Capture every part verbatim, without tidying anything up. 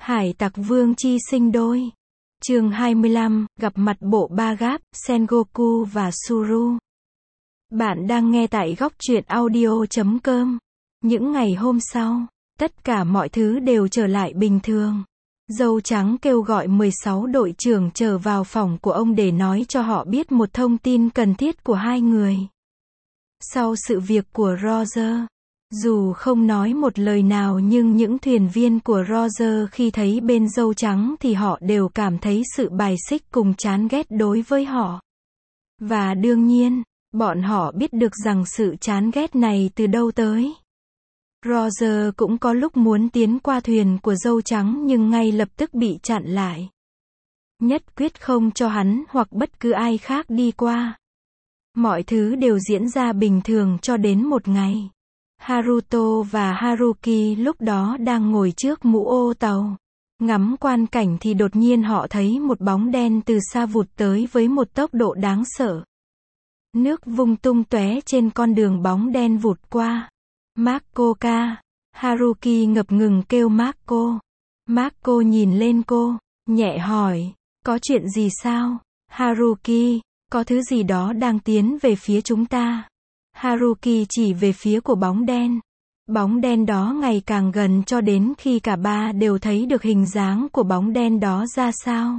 Hải tặc vương chi sinh đôi. Chương hai mươi lăm, gặp mặt bộ ba Gáp, Sengoku và Suru. Bạn đang nghe tại góc truyện audio chấm com. Những ngày hôm sau, tất cả mọi thứ đều trở lại bình thường. Dâu trắng kêu gọi mười sáu đội trưởng trở vào phòng của ông để nói cho họ biết một thông tin cần thiết của hai người. Sau sự việc của Roger, dù không nói một lời nào nhưng những thuyền viên của Roger khi thấy bên dâu trắng thì họ đều cảm thấy sự bài xích cùng chán ghét đối với họ. Và đương nhiên, bọn họ biết được rằng sự chán ghét này từ đâu tới. Roger cũng có lúc muốn tiến qua thuyền của dâu trắng nhưng ngay lập tức bị chặn lại. Nhất quyết không cho hắn hoặc bất cứ ai khác đi qua. Mọi thứ đều diễn ra bình thường cho đến một ngày. Haruto và Haruki lúc đó đang ngồi trước mũ ô tàu. Ngắm quan cảnh thì đột nhiên họ thấy một bóng đen từ xa vụt tới với một tốc độ đáng sợ. Nước vung tung tóe trên con đường bóng đen vụt qua. Marco-ka. Haruki ngập ngừng kêu Marco. Marco nhìn lên cô, nhẹ hỏi, có chuyện gì sao? Haruki, có thứ gì đó đang tiến về phía chúng ta. Haruki chỉ về phía của bóng đen. Bóng đen đó ngày càng gần cho đến khi cả ba đều thấy được hình dáng của bóng đen đó ra sao.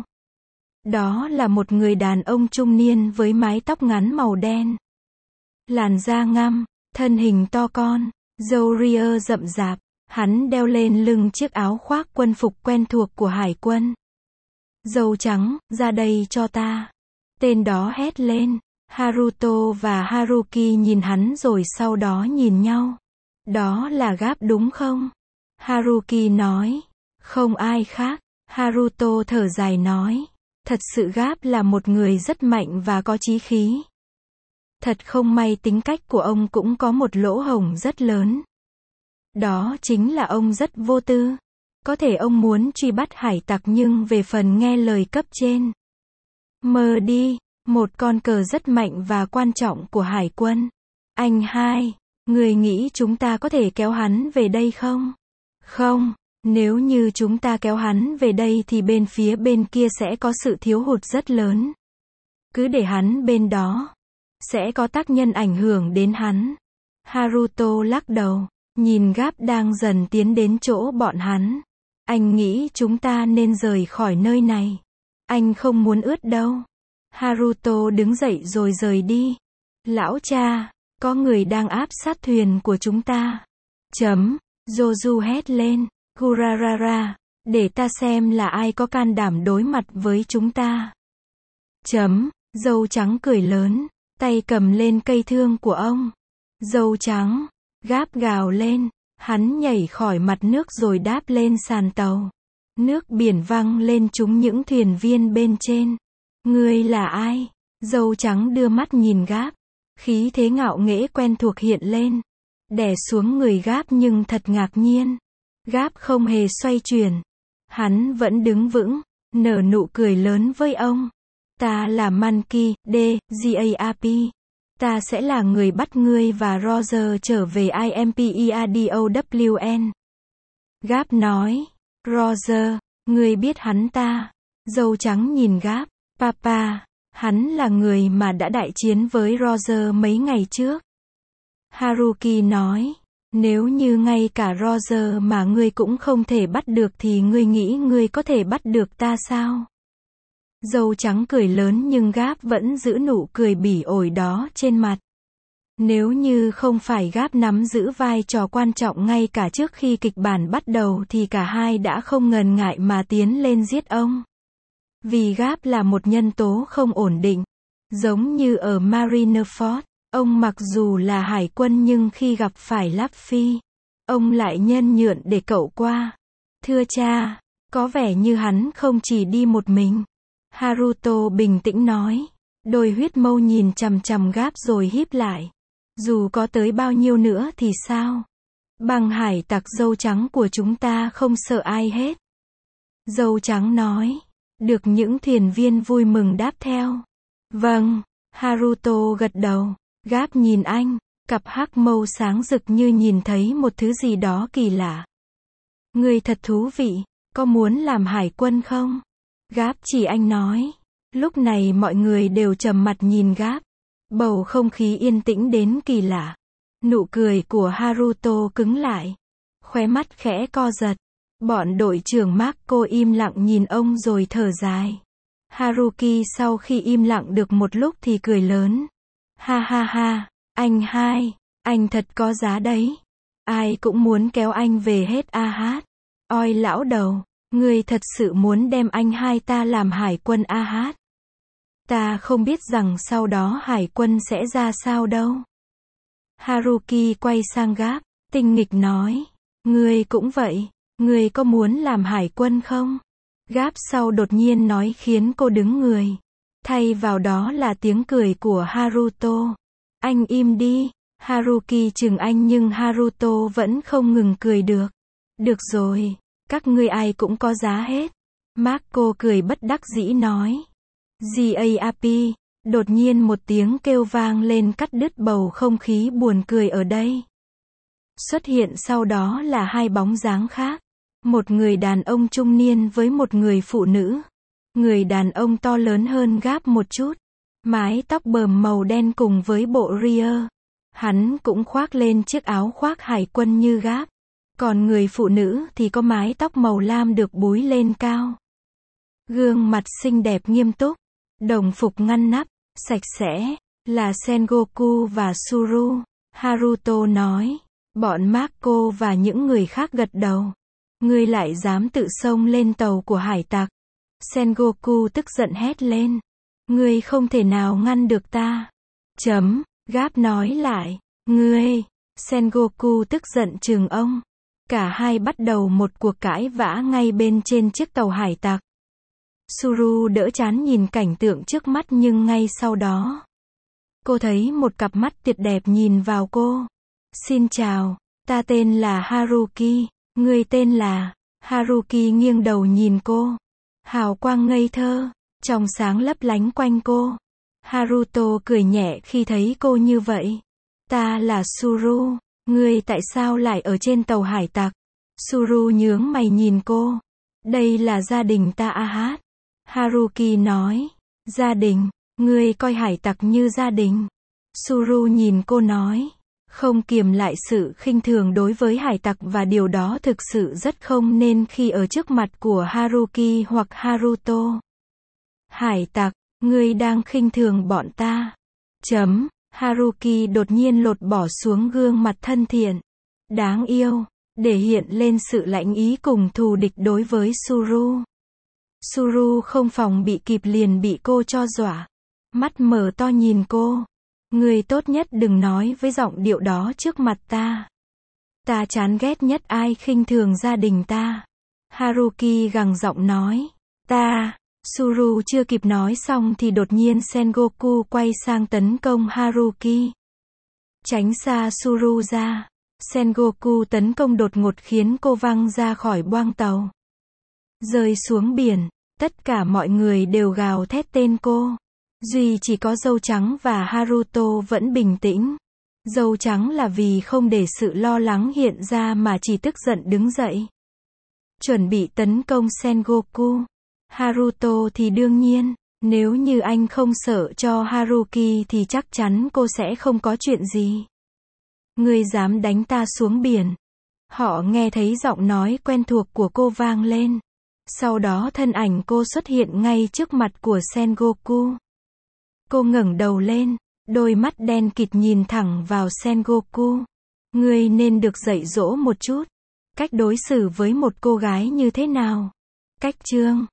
Đó là một người đàn ông trung niên với mái tóc ngắn màu đen. Làn da ngăm, thân hình to con, râu ria rậm rạp, hắn đeo lên lưng chiếc áo khoác quân phục quen thuộc của hải quân. Dâu trắng, ra đây cho ta. Tên đó hét lên. Haruto và Haruki nhìn hắn rồi sau đó nhìn nhau. Đó là Gáp đúng không? Haruki nói. Không ai khác. Haruto thở dài nói. Thật sự Gáp là một người rất mạnh và có chí khí. Thật không may tính cách của ông cũng có một lỗ hổng rất lớn. Đó chính là ông rất vô tư. Có thể ông muốn truy bắt hải tặc nhưng về phần nghe lời cấp trên. Mờ đi. Một con cờ rất mạnh và quan trọng của hải quân. Anh hai, người nghĩ chúng ta có thể kéo hắn về đây không? Không, nếu như chúng ta kéo hắn về đây thì bên phía bên kia sẽ có sự thiếu hụt rất lớn. Cứ để hắn bên đó, sẽ có tác nhân ảnh hưởng đến hắn. Haruto lắc đầu, nhìn Gáp đang dần tiến đến chỗ bọn hắn. Anh nghĩ chúng ta nên rời khỏi nơi này. Anh không muốn ướt đâu. Haruto đứng dậy rồi rời đi. Lão cha, có người đang áp sát thuyền của chúng ta. Chấm, Joju hét lên. Gurarara, để ta xem là ai có can đảm đối mặt với chúng ta. Chấm, dâu trắng cười lớn, tay cầm lên cây thương của ông. Dâu trắng, Gáp gào lên, hắn nhảy khỏi mặt nước rồi đáp lên sàn tàu. Nước biển văng lên trúng những thuyền viên bên trên. Ngươi là ai? Dâu trắng đưa mắt nhìn Gáp. Khí thế ngạo nghễ quen thuộc hiện lên. Đè xuống người Gáp nhưng thật ngạc nhiên. Gáp không hề xoay chuyển. Hắn vẫn đứng vững, nở nụ cười lớn với ông. Ta là Monkey, D, Gap. Ta sẽ là người bắt ngươi và Roger trở về Impeadown. Gáp nói. Roger, ngươi biết hắn ta. Dâu trắng nhìn Gáp. Papa, hắn là người mà đã đại chiến với Roger mấy ngày trước. Haruki nói, nếu như ngay cả Roger mà ngươi cũng không thể bắt được thì ngươi nghĩ ngươi có thể bắt được ta sao? Dâu trắng cười lớn nhưng Gáp vẫn giữ nụ cười bỉ ổi đó trên mặt. Nếu như không phải Gáp nắm giữ vai trò quan trọng ngay cả trước khi kịch bản bắt đầu thì cả hai đã không ngần ngại mà tiến lên giết ông. Vì Gáp là một nhân tố không ổn định. Giống như ở Marineford, ông mặc dù là hải quân nhưng khi gặp phải Luffy, ông lại nhân nhượng để cậu qua. Thưa cha, có vẻ như hắn không chỉ đi một mình. Haruto bình tĩnh nói. Đôi huyết mâu nhìn chằm chằm Gáp rồi híp lại. Dù có tới bao nhiêu nữa thì sao? Bằng hải tặc dâu trắng của chúng ta không sợ ai hết. Dâu trắng nói. Được những thuyền viên vui mừng đáp theo. Vâng, Haruto gật đầu. Gáp nhìn anh, cặp hắc mâu sáng rực như nhìn thấy một thứ gì đó kỳ lạ. Người thật thú vị. có muốn làm hải quân không? Gáp chỉ anh nói. Lúc này mọi người đều trầm mặt nhìn Gáp. Bầu không khí yên tĩnh đến kỳ lạ. Nụ cười của Haruto cứng lại. Khóe mắt khẽ co giật. Bọn đội trưởng Marco im lặng nhìn ông rồi thở dài. Haruki sau khi im lặng được một lúc thì cười lớn. Ha ha ha, anh hai, anh thật có giá đấy. Ai cũng muốn kéo anh về hết a hát. Oi lão đầu, ngươi thật sự muốn đem anh hai ta làm hải quân a hát. Ta không biết rằng sau đó hải quân sẽ ra sao đâu. Haruki quay sang Gáp, tinh nghịch nói. Ngươi cũng vậy, ngươi có muốn làm hải quân không? Gáp sau đột nhiên nói khiến cô đứng người. Thay vào đó là tiếng cười của Haruto. Anh im đi. Haruki chừng anh nhưng Haruto vẫn không ngừng cười được. Được rồi, các ngươi ai cũng có giá hết. Marco cười bất đắc dĩ nói. giáp, đột nhiên một tiếng kêu vang lên cắt đứt bầu không khí buồn cười ở đây. Xuất hiện sau đó là hai bóng dáng khác. Một người đàn ông trung niên với một người phụ nữ. Người đàn ông to lớn hơn Gáp một chút. Mái tóc bờm màu đen cùng với bộ ria. Hắn cũng khoác lên chiếc áo khoác hải quân như Gáp. Còn người phụ nữ thì có mái tóc màu lam được búi lên cao. Gương mặt xinh đẹp nghiêm túc. Đồng phục ngăn nắp, sạch sẽ. Là Sengoku và Suru. Haruto nói. Bọn Marco và những người khác gật đầu. Ngươi lại dám tự xông lên tàu của hải tặc. Sengoku tức giận hét lên. Ngươi không thể nào ngăn được ta. Chấm, Gáp nói lại. Ngươi, Sengoku tức giận trừng ông. Cả hai bắt đầu một cuộc cãi vã ngay bên trên chiếc tàu hải tặc. Suru đỡ chán nhìn cảnh tượng trước mắt nhưng ngay sau đó. Cô thấy một cặp mắt tuyệt đẹp nhìn vào cô. Xin chào, ta tên là Haruki. Người tên là. Haruki nghiêng đầu nhìn cô. Hào quang ngây thơ, trong sáng lấp lánh quanh cô. Haruto cười nhẹ khi thấy cô như vậy. Ta là Suru, ngươi tại sao lại ở trên tàu hải tặc? Suru nhướng mày nhìn cô. Đây là gia đình ta a hát. Haruki nói. Gia đình, ngươi coi hải tặc như gia đình. Suru nhìn cô nói. Không kiềm lại sự khinh thường đối với hải tặc và điều đó thực sự rất không nên khi ở trước mặt của Haruki hoặc Haruto. Hải tặc, ngươi đang khinh thường bọn ta. Chấm, Haruki đột nhiên lột bỏ xuống gương mặt thân thiện. Đáng yêu, để hiện lên sự lãnh ý cùng thù địch đối với Suru. Suru không phòng bị kịp liền bị cô cho dọa. Mắt mở to nhìn cô. Người tốt nhất đừng nói với giọng điệu đó trước mặt ta. Ta chán ghét nhất ai khinh thường gia đình ta. Haruki gằn giọng nói. Ta. Suru chưa kịp nói xong thì đột nhiên Sengoku quay sang tấn công Haruki. Tránh xa Suru ra. Sengoku tấn công đột ngột khiến cô văng ra khỏi boong tàu. Rơi xuống biển. Tất cả mọi người đều gào thét tên cô. Duy chỉ có dâu trắng và Haruto vẫn bình tĩnh. Dâu trắng là vì không để sự lo lắng hiện ra mà chỉ tức giận đứng dậy. Chuẩn bị tấn công Sengoku. Haruto thì đương nhiên, nếu như anh không sợ cho Haruki thì chắc chắn cô sẽ không có chuyện gì. Ngươi dám đánh ta xuống biển. Họ nghe thấy giọng nói quen thuộc của cô vang lên. Sau đó thân ảnh cô xuất hiện ngay trước mặt của Sengoku. Cô ngẩng đầu lên, đôi mắt đen kịt nhìn thẳng vào Sengoku. Ngươi nên được dạy dỗ một chút. Cách đối xử với một cô gái như thế nào? Cách chương